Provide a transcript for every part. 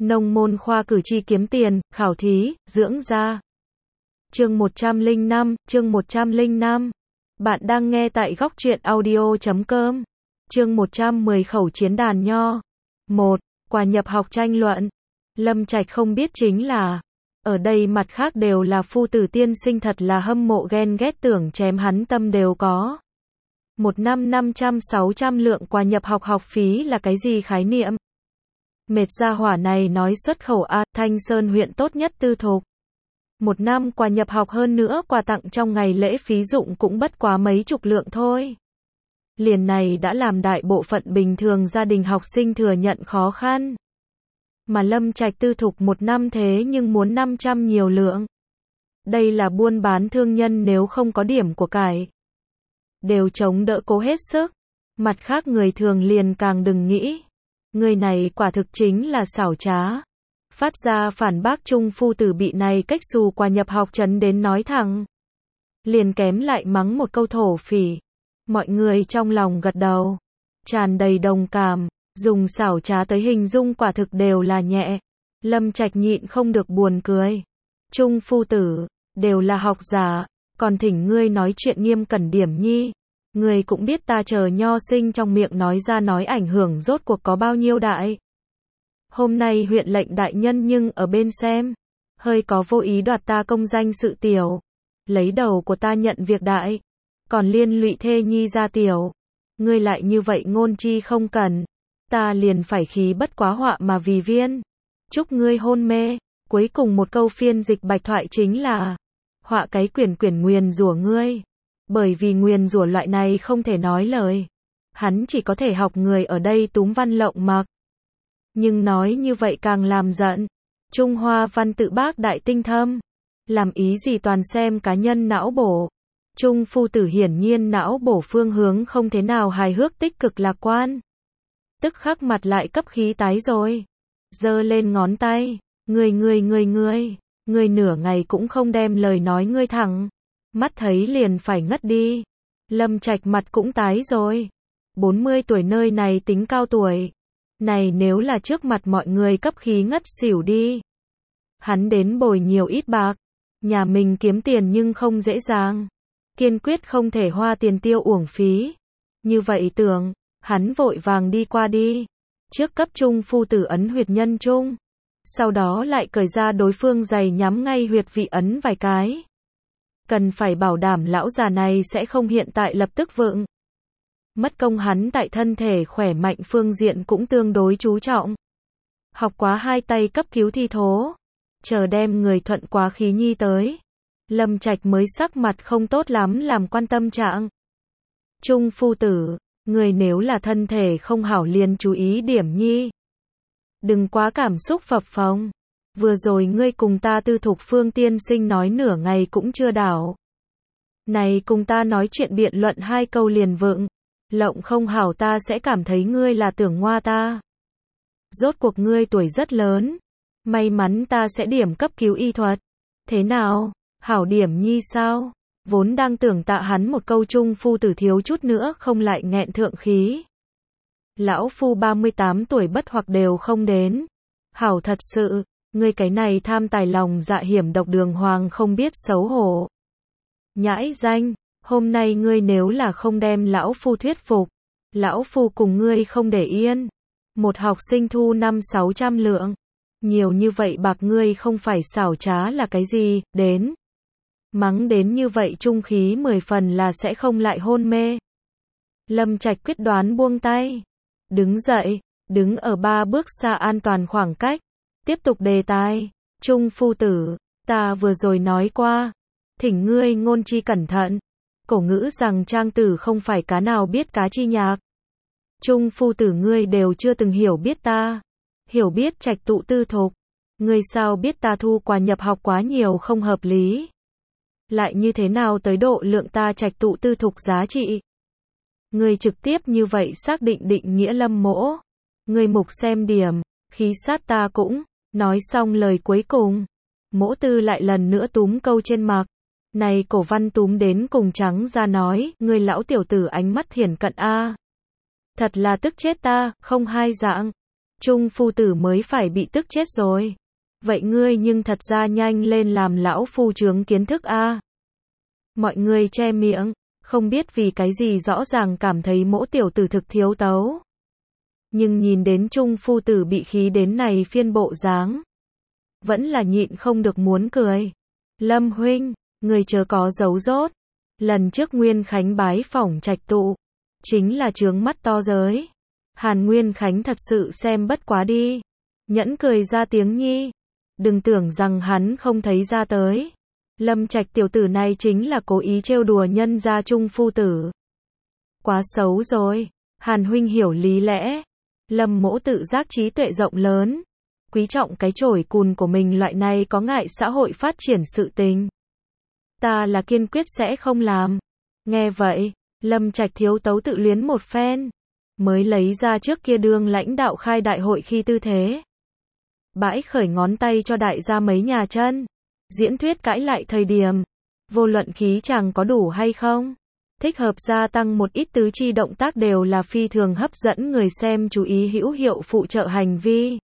Nông môn khoa cử tri kiếm tiền, khảo thí, dưỡng da. Chương 105. Bạn đang nghe tại góc truyện audio.com. Chương 110 khẩu chiến đàn nho. 1. Quà nhập học tranh luận. Lâm Trạch không biết chính là, ở đây mặt khác đều là phu tử tiên sinh, thật là hâm mộ ghen ghét, tưởng chém hắn tâm đều có. Một năm 500-600 lượng quà nhập học, học phí là cái gì khái niệm? Mệt gia hỏa này nói xuất khẩu A, Thanh Sơn huyện tốt nhất tư thục. Một năm quà nhập học, hơn nữa quà tặng trong ngày lễ phí dụng cũng bất quá mấy chục lượng thôi. Liền này đã làm đại bộ phận bình thường gia đình học sinh thừa nhận khó khăn. Mà Lâm Trạch tư thục một năm thế nhưng muốn 500 nhiều lượng. Đây là buôn bán thương nhân nếu không có điểm của cải, đều chống đỡ cố hết sức. Mặt khác người thường liền càng đừng nghĩ. Người này quả thực chính là xảo trá. Phát ra phản bác Trung phu tử bị này cách xù quà nhập học chấn đến nói thẳng. Liền kém lại mắng một câu thổ phỉ. Mọi người trong lòng gật đầu, tràn đầy đồng cảm, dùng xảo trá tới hình dung quả thực đều là nhẹ. Lâm Trạch nhịn không được buồn cười. Trung phu tử, đều là học giả, còn thỉnh ngươi nói chuyện nghiêm cẩn điểm nhi. Ngươi cũng biết ta chờ nho sinh trong miệng nói ra nói ảnh hưởng rốt cuộc có bao nhiêu đại. Hôm nay huyện lệnh đại nhân nhưng ở bên xem, hơi có vô ý đoạt ta công danh sự tiểu, lấy đầu của ta nhận việc đại, còn liên lụy thê nhi gia tiểu. Ngươi lại như vậy ngôn chi không cần, ta liền phải khí bất quá họa mà vì viên. Chúc ngươi hôn mê. Cuối cùng một câu phiên dịch bạch thoại chính là, họa cái quyển nguyền rủa ngươi. Bởi vì nguyền rủa loại này không thể nói lời, hắn chỉ có thể học người ở đây túm văn lộng mặc. Nhưng nói như vậy càng làm giận. Trung Hoa văn tự bác đại tinh thâm, làm ý gì toàn xem cá nhân não bổ. Trung phu tử hiển nhiên não bổ phương hướng không thế nào hài hước tích cực lạc quan. Tức khắc mặt lại cấp khí tái rồi. Giơ lên ngón tay, ngươi nửa ngày cũng không đem lời nói ngươi thẳng. Mắt thấy liền phải ngất đi. Lâm Trạch mặt cũng tái rồi. 40 tuổi nơi này tính cao tuổi. Này nếu là trước mặt mọi người cấp khí ngất xỉu đi. Hắn đến bồi nhiều ít bạc. Nhà mình kiếm tiền nhưng không dễ dàng. Kiên quyết không thể hoa tiền tiêu uổng phí. Như vậy tưởng, hắn vội vàng đi qua đi. Trước cấp Trung phu tử ấn huyệt nhân trung. Sau đó lại cởi ra đối phương giày nhắm ngay huyệt vị ấn vài cái. Cần phải bảo đảm lão già này sẽ không hiện tại lập tức vượng. Mất công hắn tại thân thể khỏe mạnh phương diện cũng tương đối chú trọng. Học quá hai tay cấp cứu thi thố. Chờ đem người thuận quá khí nhi tới. Lâm Trạch mới sắc mặt không tốt lắm làm quan tâm trạng. Trung phu tử, người nếu là thân thể không hảo liền chú ý điểm nhi. Đừng quá cảm xúc phập phồng. Vừa rồi ngươi cùng ta tư thục phương tiên sinh nói nửa ngày cũng chưa đảo. Này cùng ta nói chuyện biện luận hai câu liền vựng. Lộng không hảo ta sẽ cảm thấy ngươi là tưởng ngoa ta. Rốt cuộc ngươi tuổi rất lớn. May mắn ta sẽ điểm cấp cứu y thuật. Thế nào? Hảo điểm nhi sao? Vốn đang tưởng tạ hắn một câu Trung phu tử thiếu chút nữa không lại nghẹn thượng khí. Lão phu 38 tuổi bất hoặc đều không đến. Hảo thật sự. Ngươi cái này tham tài lòng dạ hiểm độc đường hoàng không biết xấu hổ. Nhãi danh, hôm nay ngươi nếu là không đem lão phu thuyết phục, lão phu cùng ngươi không để yên. Một học sinh thu 500-600 lượng. Nhiều như vậy bạc ngươi không phải xảo trá là cái gì, đến. Mắng đến như vậy trung khí 10 phần là sẽ không lại hôn mê. Lâm Trạch quyết đoán buông tay. Đứng dậy, đứng ở 3 bước xa an toàn khoảng cách. Tiếp tục đề tài. Trung phu tử, ta vừa rồi nói qua. Thỉnh ngươi ngôn chi cẩn thận. Cổ ngữ rằng trang tử không phải cá nào biết cá chi nhạc. Trung phu tử ngươi đều chưa từng hiểu biết ta. Hiểu biết Trạch tụ tư thục. Ngươi sao biết ta thu quà nhập học quá nhiều không hợp lý. Lại như thế nào tới độ lượng ta Trạch tụ tư thục giá trị. Ngươi trực tiếp như vậy xác định định nghĩa Lâm mỗ. Ngươi mục xem điểm, khí sát ta cũng. Nói xong lời cuối cùng, mỗ tư lại lần nữa túm câu trên mặt. Này cổ văn túm đến cùng trắng ra nói, ngươi lão tiểu tử ánh mắt thiển cận a. Thật là tức chết ta, không hai dạng. Trung phu tử mới phải bị tức chết rồi. Vậy ngươi nhưng thật ra nhanh lên làm lão phu chướng kiến thức a. Mọi người che miệng, không biết vì cái gì rõ ràng cảm thấy mỗ tiểu tử thực thiếu tấu. Nhưng nhìn đến Trung phu tử bị khí đến này phiên bộ dáng, vẫn là nhịn không được muốn cười. Lâm huynh, người chớ có giấu dốt. Lần trước Nguyên Khánh bái phỏng Trạch tụ, chính là trướng mắt to giới. Hàn Nguyên Khánh thật sự xem bất quá đi. Nhẫn cười ra tiếng nhi. Đừng tưởng rằng hắn không thấy ra tới. Lâm Trạch tiểu tử này chính là cố ý trêu đùa nhân gia Trung phu tử. Quá xấu rồi. Hàn huynh hiểu lý lẽ. Lâm mỗ tự giác trí tuệ rộng lớn. Quý trọng cái chổi cùn của mình, loại này có ngại xã hội phát triển sự tình. Ta là kiên quyết sẽ không làm. Nghe vậy, Lâm Trạch thiếu tấu tự luyến một phen. Mới lấy ra trước kia đương lãnh đạo khai đại hội khi tư thế. Bãi khởi ngón tay cho đại gia mấy nhà chân. Diễn thuyết cãi lại thời điểm. Vô luận khí chàng có đủ hay không. Thích hợp gia tăng một ít tứ chi động tác đều là phi thường hấp dẫn người xem chú ý, hữu hiệu phụ trợ hành vi.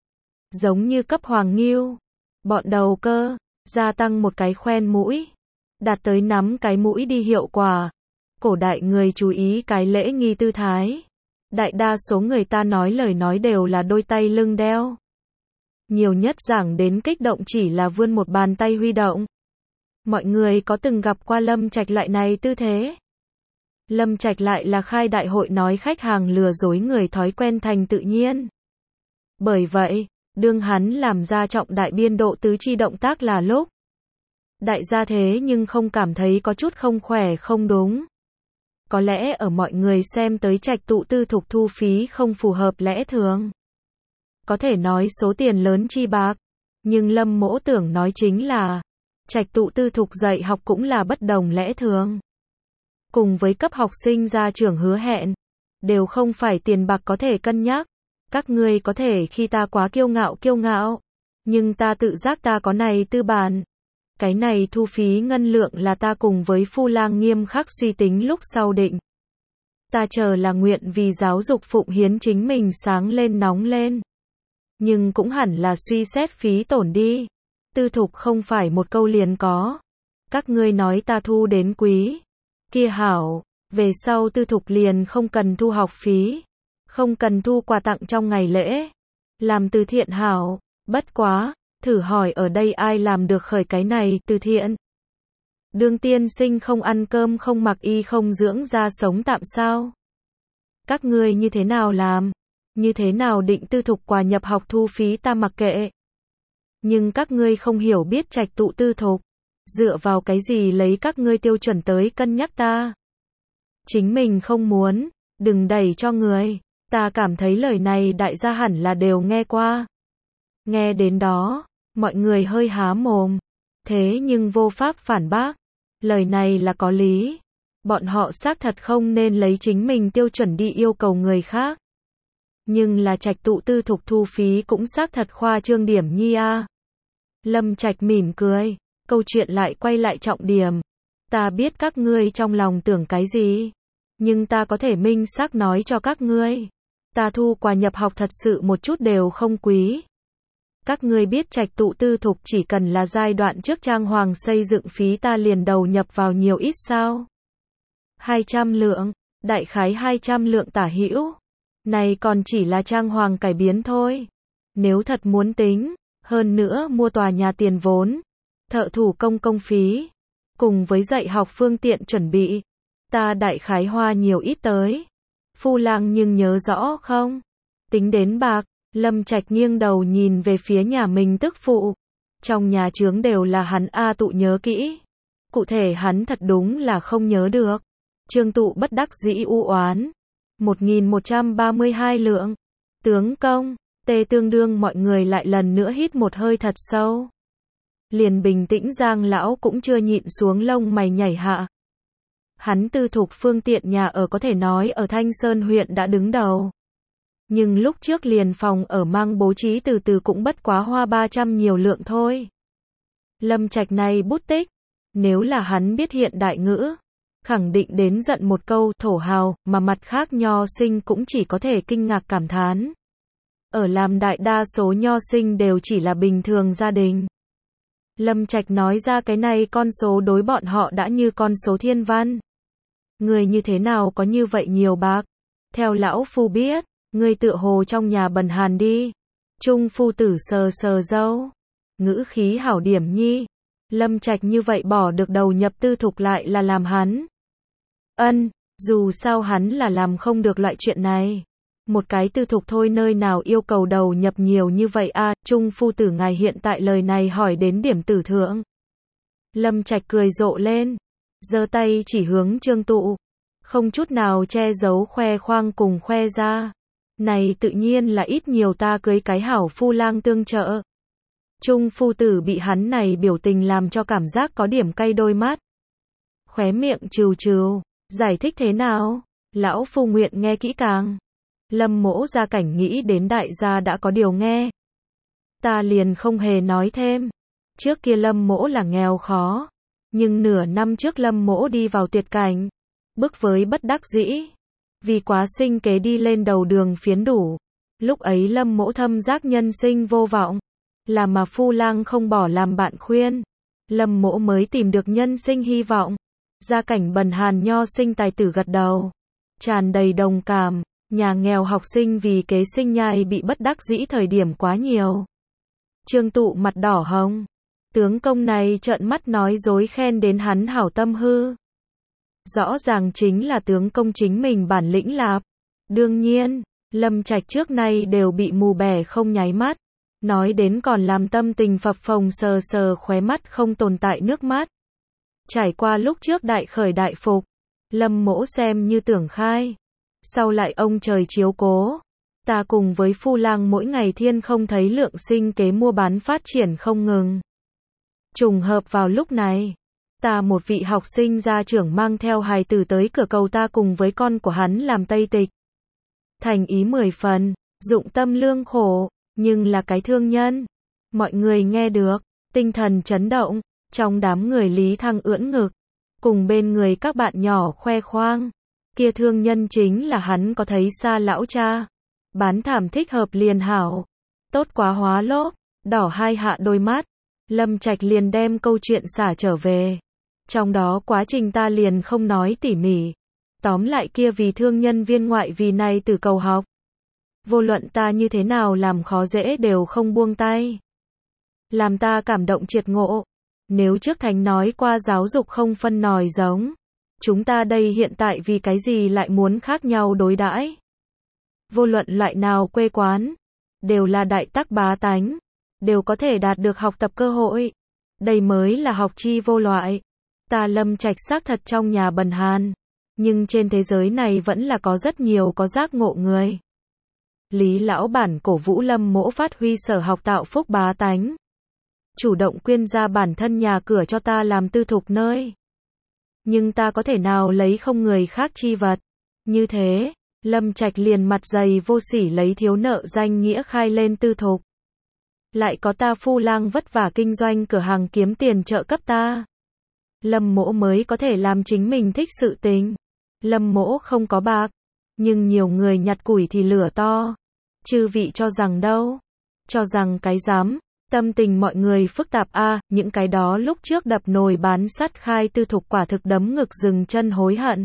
Giống như cấp hoàng nghiêu. Bọn đầu cơ. Gia tăng một cái khoen mũi. Đạt tới nắm cái mũi đi hiệu quả. Cổ đại người chú ý cái lễ nghi tư thái. Đại đa số người ta nói lời nói đều là đôi tay lưng đeo. Nhiều nhất giảng đến kích động chỉ là vươn một bàn tay huy động. Mọi người có từng gặp qua Lâm Trạch loại này tư thế? Lâm Trạch lại là khai đại hội nói khách hàng lừa dối người thói quen thành tự nhiên. Bởi vậy, đương hắn làm ra trọng đại biên độ tứ chi động tác là lúc. Đại gia thế nhưng không cảm thấy có chút không khỏe không đúng. Có lẽ ở mọi người xem tới Trạch tụ tư thục thu phí không phù hợp lẽ thường. Có thể nói số tiền lớn chi bạc. Nhưng Lâm mỗ tưởng nói chính là Trạch tụ tư thục dạy học cũng là bất đồng lẽ thường. Cùng với cấp học sinh gia trưởng hứa hẹn. Đều không phải tiền bạc có thể cân nhắc. Các ngươi có thể khi ta quá kiêu ngạo. Nhưng ta tự giác ta có này tư bản. Cái này thu phí ngân lượng là ta cùng với Phu Lang nghiêm khắc suy tính lúc sau định. Ta chờ là nguyện vì giáo dục phụng hiến chính mình sáng lên nóng lên. Nhưng cũng hẳn là suy xét phí tổn đi. Tư thục không phải một câu liền có. Các ngươi nói ta thu đến quý. Kia hảo, về sau tư thục liền không cần thu học phí. Không cần thu quà tặng trong ngày lễ. Làm từ thiện hảo, bất quá. Thử hỏi ở đây ai làm được khởi cái này từ thiện? Đương tiên sinh không ăn cơm không mặc y không dưỡng ra sống tạm sao? Các ngươi như thế nào làm? Như thế nào định tư thục quà nhập học thu phí ta mặc kệ? Nhưng các ngươi không hiểu biết Trạch tụ tư thục. Dựa vào cái gì lấy các ngươi tiêu chuẩn tới cân nhắc ta? Chính mình không muốn, đừng đẩy cho người. Ta cảm thấy lời này đại gia hẳn là đều nghe qua. Nghe đến đó, mọi người hơi há mồm. Thế nhưng vô pháp phản bác. Lời này là có lý. Bọn họ xác thật không nên lấy chính mình tiêu chuẩn đi yêu cầu người khác. Nhưng là Trạch tụ tư thục thu phí cũng xác thật khoa trương điểm nhi a. Lâm Trạch mỉm cười. Câu chuyện lại quay lại trọng điểm. Ta biết các ngươi trong lòng tưởng cái gì. Nhưng ta có thể minh xác nói cho các ngươi. Ta thu quà nhập học thật sự một chút đều không quý. Các ngươi biết Trạch tụ tư thục chỉ cần là giai đoạn trước trang hoàng xây dựng phí ta liền đầu nhập vào nhiều ít sao? 200 lượng, đại khái 200 lượng tả hữu. Này còn chỉ là trang hoàng cải biến thôi. Nếu thật muốn tính, hơn nữa mua tòa nhà tiền vốn, thợ thủ công phí, cùng với dạy học phương tiện chuẩn bị, ta đại khái hoa nhiều ít tới. Phu Lang nhưng nhớ rõ không? Tính đến bạc. Lâm Trạch nghiêng đầu nhìn về phía nhà mình tức phụ. Trong nhà chướng đều là hắn a tụ nhớ kỹ. Cụ thể hắn thật đúng là không nhớ được. Trương tụ bất đắc dĩ u oán. 1132 lượng. Tướng công, tê tương đương mọi người lại lần nữa hít một hơi thật sâu. Liền bình tĩnh Giang lão cũng chưa nhịn xuống lông mày nhảy hạ. Hắn tư thục phương tiện nhà ở có thể nói ở Thanh Sơn huyện đã đứng đầu. Nhưng lúc trước liền phòng ở mang bố trí từ từ cũng bất quá hoa 300 nhiều lượng thôi. Lâm Trạch này bút tích, nếu là hắn biết hiện đại ngữ, khẳng định đến giận một câu thổ hào, mà mặt khác nho sinh cũng chỉ có thể kinh ngạc cảm thán. ở làm đại đa số nho sinh đều chỉ là bình thường gia đình. Lâm Trạch nói ra cái này con số đối bọn họ đã như con số thiên văn. Người như thế nào có như vậy nhiều bạc? Theo lão phu biết, người tựa hồ trong nhà bần hàn đi. Trung phu tử sờ sờ râu. Ngữ khí hảo điểm nhi. Lâm Trạch như vậy bỏ được đầu nhập tư thục lại là làm hắn. Dù sao hắn là làm không được loại chuyện này. Một cái tư thục thôi nơi nào yêu cầu đầu nhập nhiều như vậy a, Trung phu tử ngài hiện tại lời này hỏi đến điểm tử thượng. Lâm Trạch cười rộ lên, giơ tay chỉ hướng Trương Tụ, không chút nào che giấu khoe khoang cùng khoe ra. Này tự nhiên là ít nhiều ta cưới cái hảo phu lang tương trợ. Trung phu tử bị hắn này biểu tình làm cho cảm giác có điểm cay đôi mắt. Khóe miệng trừ trừ, giải thích thế nào? Lão phu nguyện nghe kỹ càng. Lâm Mỗ gia cảnh nghĩ đến đại gia đã có điều nghe. Ta liền không hề nói thêm. Trước kia Lâm Mỗ là nghèo khó. Nhưng nửa năm trước Lâm Mỗ đi vào tuyệt cảnh. Bức với bất đắc dĩ. Vì quá sinh kế đi lên đầu đường phiến đủ. Lúc ấy Lâm Mỗ thâm giác nhân sinh vô vọng. Là mà phu lang không bỏ làm bạn khuyên. Lâm Mỗ mới tìm được nhân sinh hy vọng. Gia cảnh bần hàn nho sinh tài tử gật đầu. Tràn đầy đồng cảm. Nhà nghèo học sinh vì kế sinh nhai bị bất đắc dĩ thời điểm quá nhiều. Trương Tụ mặt đỏ hồng. Tướng công này trợn mắt nói dối khen đến hắn hảo tâm hư. Rõ ràng chính là tướng công chính mình bản lĩnh lạp. Đương nhiên, Lâm Trạch trước nay đều bị mù bẻ không nháy mắt. Nói đến còn làm tâm tình phập phồng sờ sờ khóe mắt không tồn tại nước mắt. Trải qua lúc trước đại khởi đại phục, Lâm Mỗ xem như tưởng khai. Sau lại ông trời chiếu cố. Ta cùng với phu lang mỗi ngày thiên không thấy lượng sinh kế mua bán phát triển không ngừng. Trùng hợp vào lúc này, ta một vị học sinh gia trưởng mang theo hài tử tới cửa cầu ta cùng với con của hắn làm tây tịch. Thành ý 10 phần, dụng tâm lương khổ, nhưng là cái thương nhân. Mọi người nghe được, tinh thần chấn động, trong đám người Lý Thăng ưỡn ngực, cùng bên người các bạn nhỏ khoe khoang. Kia thương nhân chính là hắn có thấy xa lão cha. Bán thảm thích hợp liền hảo. Tốt quá hóa lốp, đỏ hai hạ đôi mắt. Lâm Trạch liền đem câu chuyện xả trở về. Trong đó quá trình ta liền không nói tỉ mỉ. Tóm lại kia vì thương nhân viên ngoại vì này từ cầu học. Vô luận ta như thế nào làm khó dễ đều không buông tay. Làm ta cảm động triệt ngộ. Nếu trước Thánh nói qua giáo dục không phân nòi giống. Chúng ta đây hiện tại vì cái gì lại muốn khác nhau đối đãi? Vô luận loại nào quê quán, đều là đại tắc bá tánh, đều có thể đạt được học tập cơ hội. Đây mới là học chi vô loại. Ta Lâm Trạch xác thật trong nhà bần hàn, nhưng trên thế giới này vẫn là có rất nhiều có giác ngộ người. Lý lão bản cổ vũ Lâm Mỗ phát huy sở học tạo phúc bá tánh. Chủ động quyên ra bản thân nhà cửa cho ta làm tư thục nơi. Nhưng ta có thể nào lấy không người khác chi vật. Như thế, Lâm Trạch liền mặt dày vô sỉ lấy thiếu nợ danh nghĩa khai lên tư thục. Lại có ta phu lang vất vả kinh doanh cửa hàng kiếm tiền trợ cấp ta. Lâm Mỗ mới có thể làm chính mình thích sự tình. Lâm Mỗ không có bạc, nhưng nhiều người nhặt củi thì lửa to. Chư vị cho rằng đâu? Cho rằng cái dám. Tâm tình mọi người phức tạp a, những cái đó lúc trước đập nồi bán sắt khai tư thục quả thực đấm ngực dừng chân hối hận.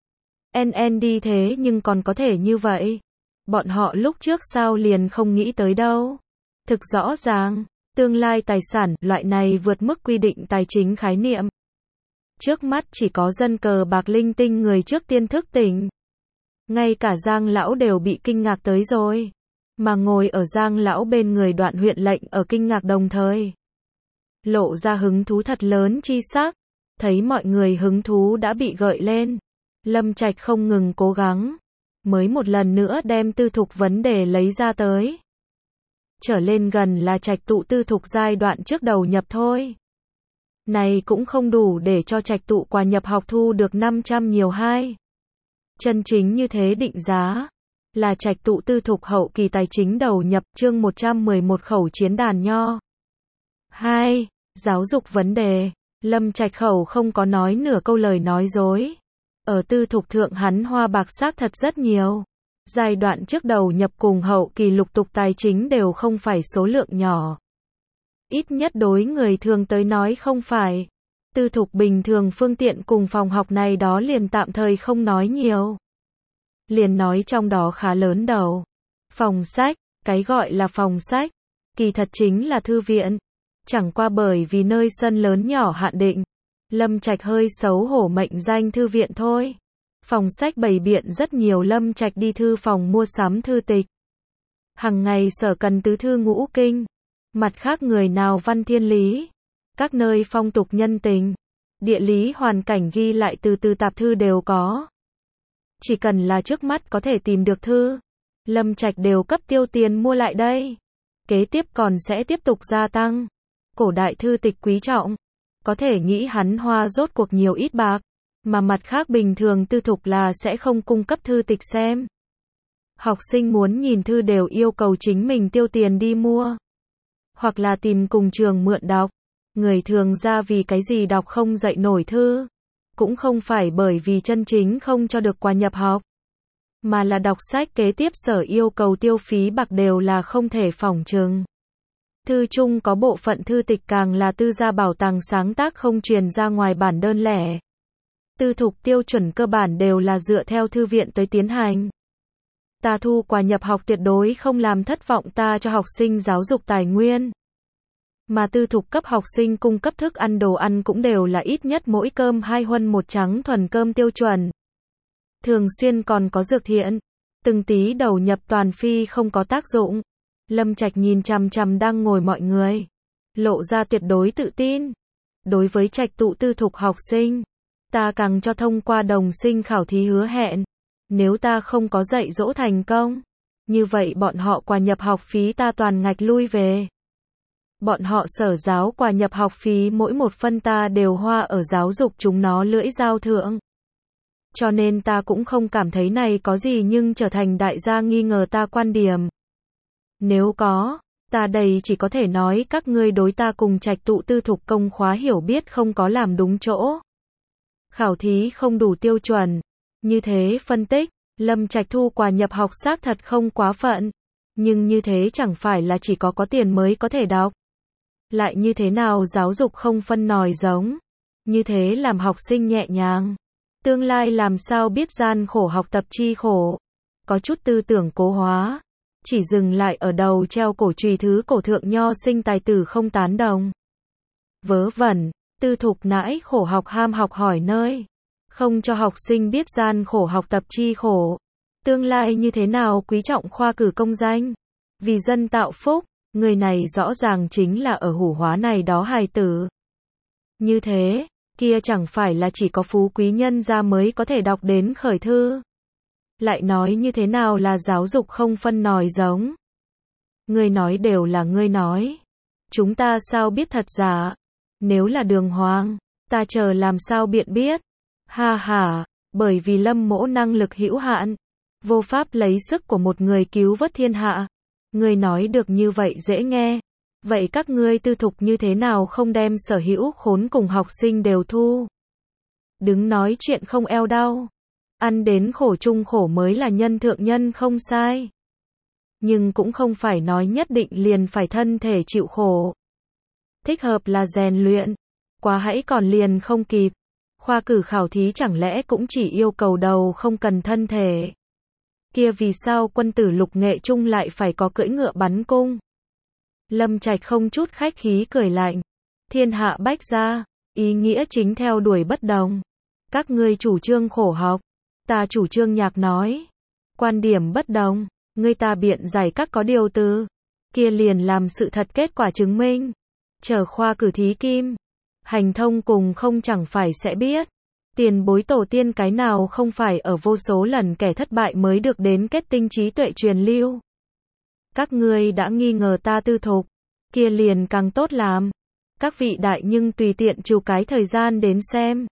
Đi thế nhưng còn có thể như vậy. Bọn họ lúc trước sao liền không nghĩ tới đâu. Thực rõ ràng, tương lai tài sản, loại này vượt mức quy định tài chính khái niệm. Trước mắt chỉ có dân cờ bạc linh tinh người trước tiên thức tỉnh. Ngay cả Giang lão đều bị kinh ngạc tới rồi. Mà ngồi ở Giang lão bên người Đoạn huyện lệnh ở kinh ngạc đồng thời. Lộ ra hứng thú thật lớn chi sắc. Thấy mọi người hứng thú đã bị gợi lên. Lâm Trạch không ngừng cố gắng. Mới một lần nữa đem tư thục vấn đề lấy ra tới. Trở lên gần là Trạch tụ tư thục giai đoạn trước đầu nhập thôi. Này cũng không đủ để cho Trạch tụ quà nhập học thu được 500 nhiều hai. Chân chính như thế định giá. Là Trạch tụ tư thục hậu kỳ tài chính đầu nhập chương 111 khẩu chiến đàn nho. 2. Giáo dục vấn đề. Lâm Trạch khẩu không có nói nửa câu lời nói dối. Ở tư thục thượng hắn hoa bạc xác thật rất nhiều. Giai đoạn trước đầu nhập cùng hậu kỳ lục tục tài chính đều không phải số lượng nhỏ. Ít nhất đối người thường tới nói không phải. Tư thục bình thường phương tiện cùng phòng học này đó liền tạm thời không nói nhiều. Liền nói trong đó khá lớn đầu. Phòng sách, cái gọi là phòng sách, kỳ thật chính là thư viện. Chẳng qua bởi vì nơi sân lớn nhỏ hạn định, Lâm Trạch hơi xấu hổ mệnh danh thư viện thôi. Phòng sách bày biện rất nhiều Lâm Trạch đi thư phòng mua sắm thư tịch. Hằng ngày sở cần tứ thư ngũ kinh. Mặt khác người nào văn thiên lý. Các nơi phong tục nhân tình. Địa lý hoàn cảnh ghi lại từ tạp thư đều có. Chỉ cần là trước mắt có thể tìm được thư, Lâm Trạch đều cấp tiêu tiền mua lại đây. Kế tiếp còn sẽ tiếp tục gia tăng. Cổ đại thư tịch quý trọng. Có thể nghĩ hắn hoa rốt cuộc nhiều ít bạc. Mà mặt khác bình thường tư thục là sẽ không cung cấp thư tịch xem. Học sinh muốn nhìn thư đều yêu cầu chính mình tiêu tiền đi mua. Hoặc là tìm cùng trường mượn đọc. Người thường ra vì cái gì đọc không dậy nổi thư. Cũng không phải bởi vì chân chính không cho được quà nhập học. Mà là đọc sách kế tiếp sở yêu cầu tiêu phí bạc đều là không thể phỏng chừng. Thư chung có bộ phận thư tịch càng là tư gia bảo tàng sáng tác không truyền ra ngoài bản đơn lẻ. Tư thục tiêu chuẩn cơ bản đều là dựa theo thư viện tới tiến hành. Ta thu quà nhập học tuyệt đối không làm thất vọng ta cho học sinh giáo dục tài nguyên. Mà tư thục cấp học sinh cung cấp thức ăn đồ ăn cũng đều là ít nhất mỗi cơm 2 huân 1 trắng thuần cơm tiêu chuẩn. Thường xuyên còn có dược thiện. Từng tí đầu nhập toàn phi không có tác dụng. Lâm Trạch nhìn chằm chằm đang ngồi mọi người. Lộ ra tuyệt đối tự tin. Đối với Trạch tụ tư thục học sinh, ta càng cho thông qua đồng sinh khảo thí hứa hẹn. Nếu ta không có dạy dỗ thành công, như vậy bọn họ quà nhập học phí ta toàn ngạch lui về. Bọn họ sở giáo quà nhập học phí mỗi một phân ta đều hoa ở giáo dục chúng nó lưỡi dao thượng. Cho nên ta cũng không cảm thấy này có gì nhưng trở thành đại gia nghi ngờ ta quan điểm. Nếu có, ta đây chỉ có thể nói các ngươi đối ta cùng Trạch tụ tư thục công khóa hiểu biết không có làm đúng chỗ. Khảo thí không đủ tiêu chuẩn. Như thế phân tích, Lâm Trạch thu quà nhập học xác thật không quá phận. Nhưng như thế chẳng phải là chỉ có tiền mới có thể đọc. Lại như thế nào giáo dục không phân nòi giống. Như thế làm học sinh nhẹ nhàng. Tương lai làm sao biết gian khổ học tập chi khổ. Có chút tư tưởng cố hóa. Chỉ dừng lại ở đầu treo cổ trùy thứ cổ thượng nho sinh tài tử không tán đồng. Vớ vẩn, tư thục nãi khổ học ham học hỏi nơi. Không cho học sinh biết gian khổ học tập chi khổ. Tương lai như thế nào quý trọng khoa cử công danh. Vì dân tạo phúc, người này rõ ràng chính là ở hủ hóa này đó hài tử. Như thế, kia chẳng phải là chỉ có phú quý nhân gia mới có thể đọc đến khởi thư. Lại nói như thế nào là giáo dục không phân nòi giống. Ngươi nói đều là ngươi nói. Chúng ta sao biết thật giả. Nếu là đường hoàng, ta chờ làm sao biện biết. Ha ha, bởi vì Lâm mỗ năng lực hữu hạn. Vô pháp lấy sức của một người cứu vớt thiên hạ. Ngươi nói được như vậy dễ nghe. Vậy các ngươi tư thục như thế nào không đem sở hữu khốn cùng học sinh đều thu. Đứng nói chuyện không eo đau. Ăn đến khổ chung khổ mới là nhân thượng nhân không sai. Nhưng cũng không phải nói nhất định liền phải thân thể chịu khổ. Thích hợp là rèn luyện. Quá hãy còn liền không kịp. Khoa cử khảo thí chẳng lẽ cũng chỉ yêu cầu đầu không cần thân thể. Kia vì sao quân tử lục nghệ trung lại phải có cưỡi ngựa bắn cung. Lâm Trạch không chút khách khí cười lạnh. Thiên hạ bách gia, ý nghĩa chính theo đuổi bất đồng. Các ngươi chủ trương khổ học, ta chủ trương nhạc nói. Quan điểm bất đồng, ngươi ta biện giải các có điều từ. Kia liền làm sự thật kết quả chứng minh. Chờ khoa cử thí kim. Hành thông cùng không chẳng phải sẽ biết. Tiền bối tổ tiên cái nào không phải ở vô số lần kẻ thất bại mới được đến kết tinh trí tuệ truyền lưu. Các ngươi đã nghi ngờ ta tư thục. Kia liền càng tốt làm. Các vị đại nhưng tùy tiện trù cái thời gian đến xem.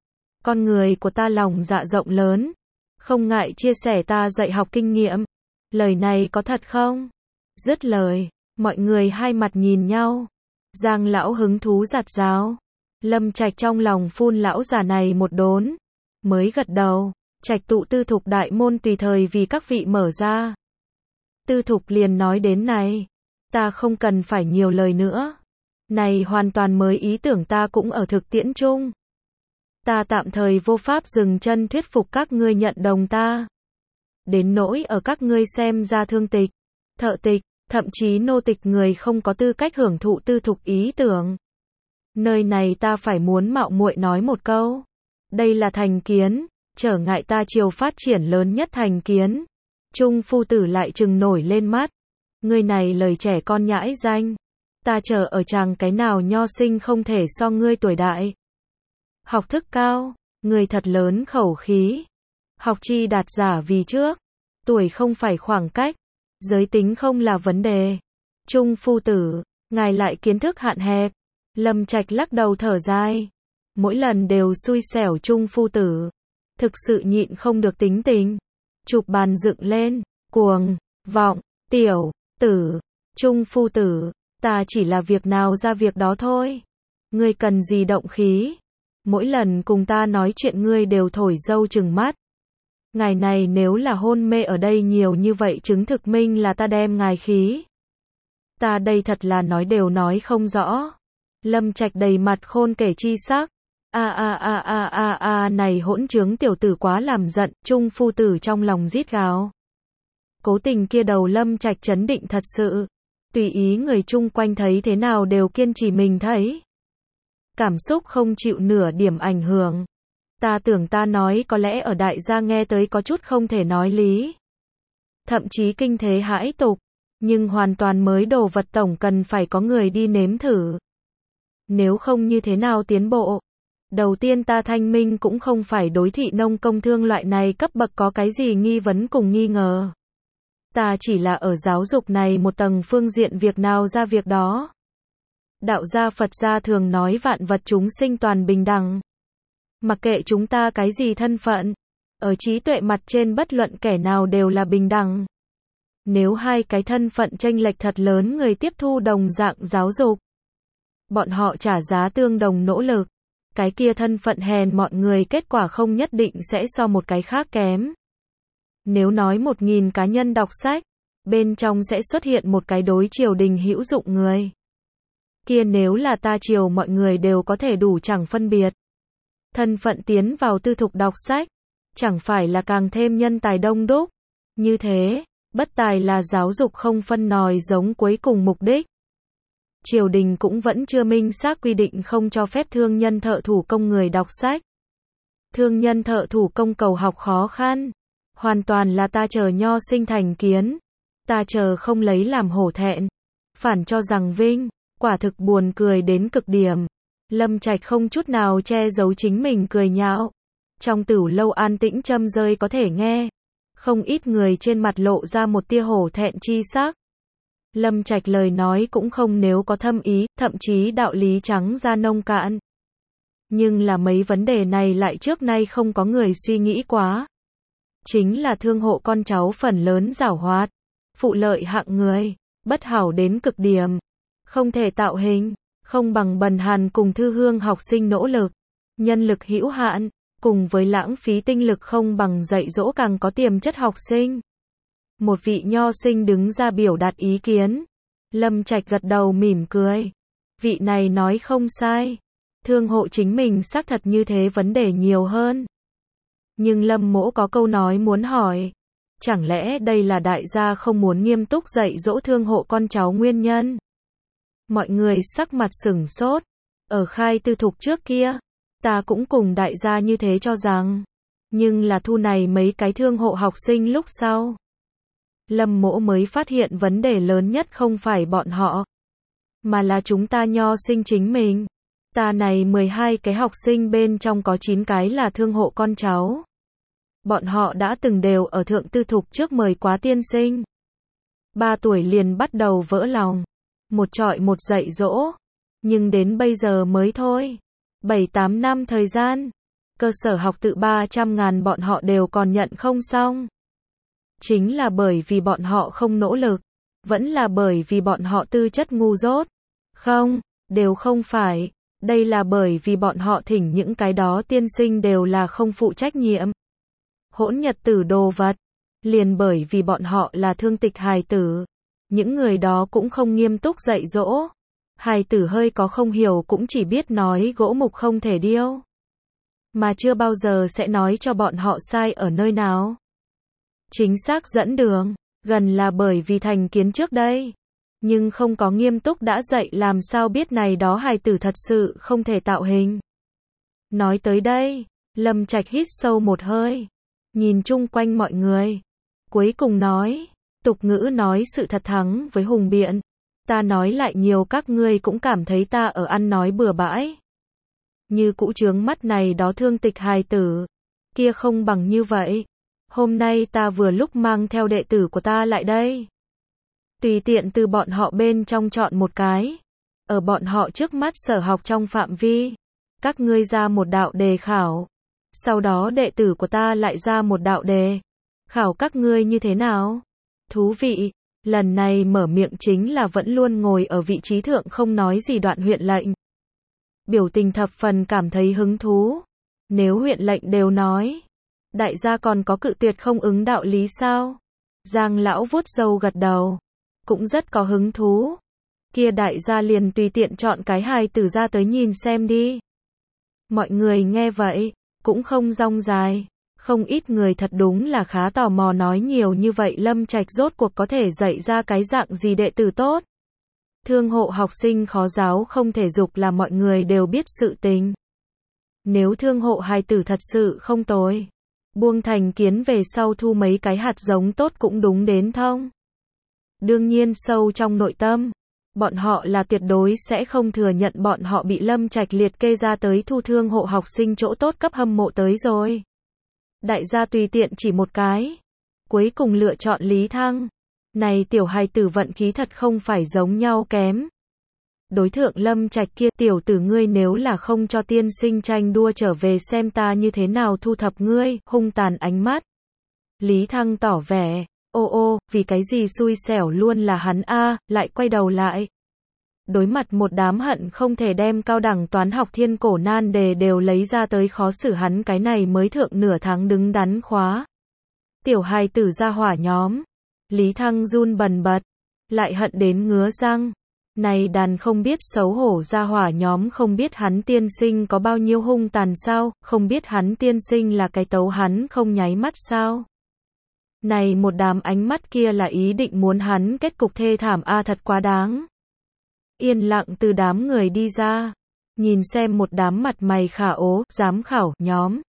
Con người của ta lòng dạ rộng lớn. Không ngại chia sẻ ta dạy học kinh nghiệm. Lời này có thật không? Dứt lời, mọi người hai mặt nhìn nhau. Giang lão hứng thú giặt rào. Lâm Trạch trong lòng phun lão già này một đốn. Mới gật đầu. Trạch tụ tư thục đại môn tùy thời vì các vị mở ra. Tư thục liền nói đến này. Ta không cần phải nhiều lời nữa. Này hoàn toàn mới ý tưởng ta cũng ở thực tiễn chung. Ta tạm thời vô pháp dừng chân thuyết phục các ngươi nhận đồng ta. Đến nỗi ở các ngươi xem ra thương tịch, thợ tịch, thậm chí nô tịch người không có tư cách hưởng thụ tư thục ý tưởng. Nơi này ta phải muốn mạo muội nói một câu. Đây là thành kiến, trở ngại ta chiều phát triển lớn nhất thành kiến. Trung phu tử lại trừng nổi lên mắt. Ngươi này lời trẻ con nhãi danh. Ta chờ ở chàng cái nào nho sinh không thể so ngươi tuổi đại. Học thức cao, ngươi thật lớn khẩu khí. Học chi đạt giả vì trước. Tuổi không phải khoảng cách. Giới tính không là vấn đề. Trung phu tử, ngài lại kiến thức hạn hẹp. Lâm Trạch lắc đầu thở dài. Mỗi lần đều xui xẻo Trung phu tử. Thực sự nhịn không được tính tình. Chụp bàn dựng lên, cuồng, vọng, tiểu, tử, Trung phu tử, ta chỉ là việc nào ra việc đó thôi. Ngươi cần gì động khí? Mỗi lần cùng ta nói chuyện ngươi đều thổi dâu trừng mắt. Ngài này nếu là hôn mê ở đây nhiều như vậy chứng thực minh là ta đem ngài khí. Ta đây thật là nói đều nói không rõ. Lâm Trạch đầy mặt khôn kể chi sắc. Này hỗn trướng tiểu tử quá làm giận, Trung phu tử trong lòng rít gào. Cố tình kia đầu Lâm Trạch chấn định thật sự. Tùy ý người chung quanh thấy thế nào đều kiên trì mình thấy. Cảm xúc không chịu nửa điểm ảnh hưởng. Ta tưởng ta nói có lẽ ở đại gia nghe tới có chút không thể nói lý. Thậm chí kinh thế hãi tục. Nhưng hoàn toàn mới đồ vật tổng cần phải có người đi nếm thử. Nếu không như thế nào tiến bộ. Đầu tiên ta thanh minh cũng không phải đối thị nông công thương loại này cấp bậc có cái gì nghi vấn cùng nghi ngờ. Ta chỉ là ở giáo dục này một tầng phương diện việc nào ra việc đó. Đạo gia Phật gia thường nói vạn vật chúng sinh toàn bình đẳng. Mặc kệ chúng ta cái gì thân phận, ở trí tuệ mặt trên bất luận kẻ nào đều là bình đẳng. Nếu hai cái thân phận chênh lệch thật lớn người tiếp thu đồng dạng giáo dục, bọn họ trả giá tương đồng nỗ lực, cái kia thân phận hèn mọn người kết quả không nhất định sẽ so một cái khác kém. Nếu nói 1000 cá nhân đọc sách, bên trong sẽ xuất hiện một cái đối triều đình hữu dụng người. Kia nếu là ta triều mọi người đều có thể đủ chẳng phân biệt. Thân phận tiến vào tư thục đọc sách, chẳng phải là càng thêm nhân tài đông đúc. Như thế, bất tài là giáo dục không phân nòi giống cuối cùng mục đích. Triều đình cũng vẫn chưa minh xác quy định không cho phép thương nhân thợ thủ công người đọc sách. Thương nhân thợ thủ công cầu học khó khăn. Hoàn toàn là ta chờ nho sinh thành kiến. Ta chờ không lấy làm hổ thẹn. Phản cho rằng vinh, quả thực buồn cười đến cực điểm. Lâm Trạch không chút nào che giấu chính mình cười nhạo. Trong tửu lâu an tĩnh châm rơi có thể nghe. Không ít người trên mặt lộ ra một tia hổ thẹn chi sắc. Lâm Trạch lời nói cũng không nếu có thâm ý, thậm chí đạo lý trắng ra nông cạn. Nhưng là mấy vấn đề này lại trước nay không có người suy nghĩ quá. Chính là thương hộ con cháu phần lớn giảo hoạt, phụ lợi hạng người, bất hảo đến cực điểm. Không thể tạo hình, không bằng bần hàn cùng thư hương học sinh nỗ lực. Nhân lực hữu hạn, cùng với lãng phí tinh lực không bằng dạy dỗ càng có tiềm chất học sinh. Một vị nho sinh đứng ra biểu đạt ý kiến. Lâm Trạch gật đầu mỉm cười. Vị này nói không sai. Thương hộ chính mình xác thật như thế vấn đề nhiều hơn. Nhưng Lâm Mỗ có câu nói muốn hỏi. Chẳng lẽ đây là đại gia không muốn nghiêm túc dạy dỗ thương hộ con cháu nguyên nhân? Mọi người sắc mặt sửng sốt. Ở khai tư thục trước kia, ta cũng cùng đại gia như thế cho rằng. Nhưng là thu này mấy cái thương hộ học sinh lúc sau. Lâm Mỗ mới phát hiện vấn đề lớn nhất không phải bọn họ, mà là chúng ta nho sinh chính mình. Ta này 12 cái học sinh bên trong có 9 cái là thương hộ con cháu. Bọn họ đã từng đều ở thượng tư thục trước mời quá tiên sinh. 3 tuổi liền bắt đầu vỡ lòng. Một trọi một dạy dỗ. Nhưng đến bây giờ mới thôi. 7-8 năm thời gian. Cơ sở học tự 300.000 bọn họ đều còn nhận không xong. Chính là bởi vì bọn họ không nỗ lực. Vẫn là bởi vì bọn họ tư chất ngu dốt. Không, đều không phải. Đây là bởi vì bọn họ thỉnh những cái đó tiên sinh đều là không phụ trách nhiệm. hỗn nhật tử đồ vật. Liền bởi vì bọn họ là thương tịch hài tử. Những người đó cũng không nghiêm túc dạy dỗ. Hài tử hơi có không hiểu cũng chỉ biết nói gỗ mục không thể điêu. Mà chưa bao giờ sẽ nói cho bọn họ sai ở nơi nào. Chính xác dẫn đường, gần là bởi vì thành kiến trước đây. Nhưng không có nghiêm túc đã dạy làm sao biết này đó hài tử thật sự không thể tạo hình. Nói tới đây, Lâm Trạch hít sâu một hơi. Nhìn chung quanh mọi người. Cuối cùng nói, tục ngữ nói sự thật thắng với hùng biện. Ta nói lại nhiều các ngươi cũng cảm thấy ta ở ăn nói bừa bãi. Như cũ chướng mắt này đó thương tịch hài tử. Kia không bằng như vậy. Hôm nay ta vừa lúc mang theo đệ tử của ta lại đây. Tùy tiện từ bọn họ bên trong chọn một cái. Ở bọn họ trước mắt sở học trong phạm vi. Các ngươi ra một đạo đề khảo. Sau đó đệ tử của ta lại ra một đạo đề. Khảo các ngươi như thế nào? Thú vị. Lần này mở miệng chính là vẫn luôn ngồi ở vị trí thượng không nói gì Đoạn huyện lệnh. Biểu tình thập phần cảm thấy hứng thú. Nếu huyện lệnh đều nói. Đại gia còn có cự tuyệt không ứng đạo lý sao? Giang lão vuốt râu gật đầu. Cũng rất có hứng thú. Kia đại gia liền tùy tiện chọn cái hài tử ra tới nhìn xem đi. Mọi người nghe vậy, cũng không rong dài. Không ít người thật đúng là khá tò mò nói nhiều như vậy Lâm Trạch rốt cuộc có thể dạy ra cái dạng gì đệ tử tốt. Thương hộ học sinh khó giáo không thể dục là mọi người đều biết sự tình. Nếu thương hộ hài tử thật sự không tồi. Buông thành kiến về sau thu mấy cái hạt giống tốt cũng đúng đến thông. Đương nhiên sâu trong nội tâm, bọn họ là tuyệt đối sẽ không thừa nhận bọn họ bị Lâm Trạch liệt kê ra tới thu thương hộ học sinh chỗ tốt cấp hâm mộ tới rồi. Đại gia tùy tiện chỉ một cái. Cuối cùng lựa chọn Lý Thăng. Này tiểu hài tử vận khí thật không phải giống nhau kém. Đối thượng Lâm Trạch kia tiểu tử ngươi nếu là không cho tiên sinh tranh đua trở về xem ta như thế nào thu thập ngươi, hung tàn ánh mắt. Lý Thăng tỏ vẻ, ô vì cái gì xui xẻo luôn là hắn a, lại quay đầu lại. Đối mặt một đám hận không thể đem cao đẳng toán học thiên cổ nan đề đều lấy ra tới khó xử hắn cái này mới thượng nửa tháng đứng đắn khóa. Tiểu hài tử ra hỏa nhóm. Lý Thăng run bần bật, lại hận đến ngứa răng. Này đàn không biết xấu hổ ra hỏa nhóm không biết hắn tiên sinh có bao nhiêu hung tàn sao, không biết hắn tiên sinh là cái tấu hắn không nháy mắt sao. Này một đám ánh mắt kia là ý định muốn hắn kết cục thê thảm a thật quá đáng. Yên lặng từ đám người đi ra, nhìn xem một đám mặt mày khả ố, giám khảo, nhóm.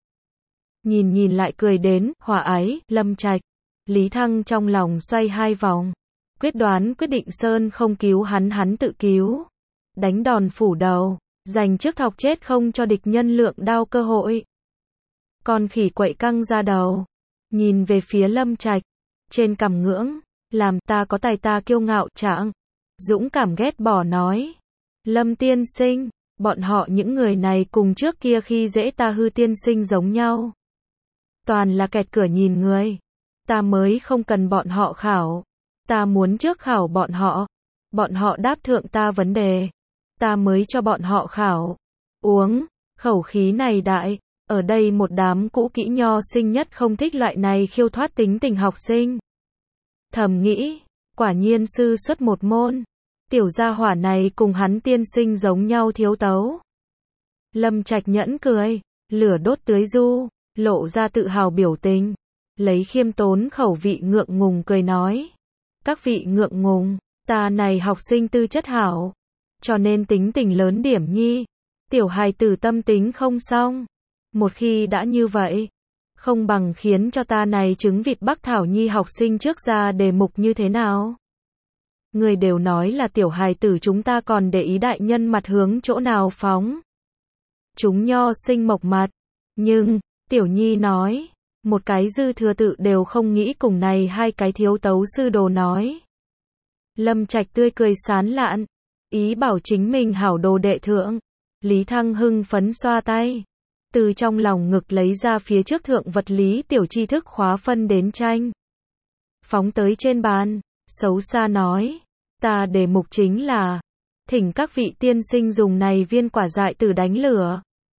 Nhìn lại cười đến, hòa ái, Lâm Trạch. Lý Thăng trong lòng xoay hai vòng. Quyết định Sơn không cứu hắn tự cứu. Đánh đòn phủ đầu, dành trước thọc chết không cho địch nhân lượng đao cơ hội. Con khỉ quậy căng ra đầu, nhìn về phía Lâm Trạch, trên cằm ngưỡng, làm ta có tài ta kiêu ngạo trạng. Dũng cảm ghét bỏ nói. Lâm tiên sinh, bọn họ những người này cùng trước kia khi dễ ta hư tiên sinh giống nhau. Toàn là kẹt cửa nhìn người. Ta mới không cần bọn họ khảo. Ta muốn trước khảo bọn họ. Bọn họ đáp thượng ta vấn đề. Ta mới cho bọn họ khảo. Uống, khẩu khí này đại. Ở đây một đám cũ kỹ nho sinh nhất không thích loại này khiêu thoát tính tình học sinh. Thầm nghĩ, quả nhiên sư xuất một môn. Tiểu gia hỏa này cùng hắn tiên sinh giống nhau thiếu tấu. Lâm Trạch nhẫn cười, lửa đốt tưới du, lộ ra tự hào biểu tình. Lấy khiêm tốn khẩu vị ngượng ngùng cười nói. Các vị ngượng ngùng, ta này học sinh tư chất hảo. Cho nên tính tình lớn điểm nhi. Tiểu hài tử tâm tính không xong. Một khi đã như vậy, không bằng khiến cho ta này trứng vịt Bắc Thảo Nhi học sinh trước ra đề mục như thế nào. Người đều nói là tiểu hài tử chúng ta còn để ý đại nhân mặt hướng chỗ nào phóng. Chúng nho sinh mộc mặt. Nhưng, tiểu nhi nói, một cái dư thừa tự đều không nghĩ cùng này hai cái thiếu tấu sư đồ nói. Lâm Trạch tươi cười sán lạn, ý bảo chính mình hảo đồ đệ thượng. Lý Thăng hưng phấn xoa tay. Từ trong lòng ngực lấy ra phía trước thượng vật lý tiểu tri thức khóa phân đến tranh. Phóng tới trên bàn, xấu xa nói, ta đề mục chính là, thỉnh các vị tiên sinh dùng này viên quả dại tử đánh lửa.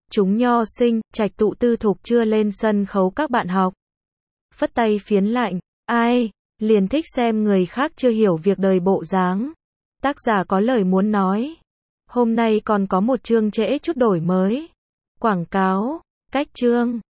Chúng nho sinh, trạch tụ tư thục chưa lên sân khấu các bạn học. Phất tay phiến lạnh, ai, liền thích xem người khác chưa hiểu việc đời bộ dáng. Tác giả có lời muốn nói. Hôm nay còn có một chương trễ chút đổi mới. Quảng cáo, cách chương.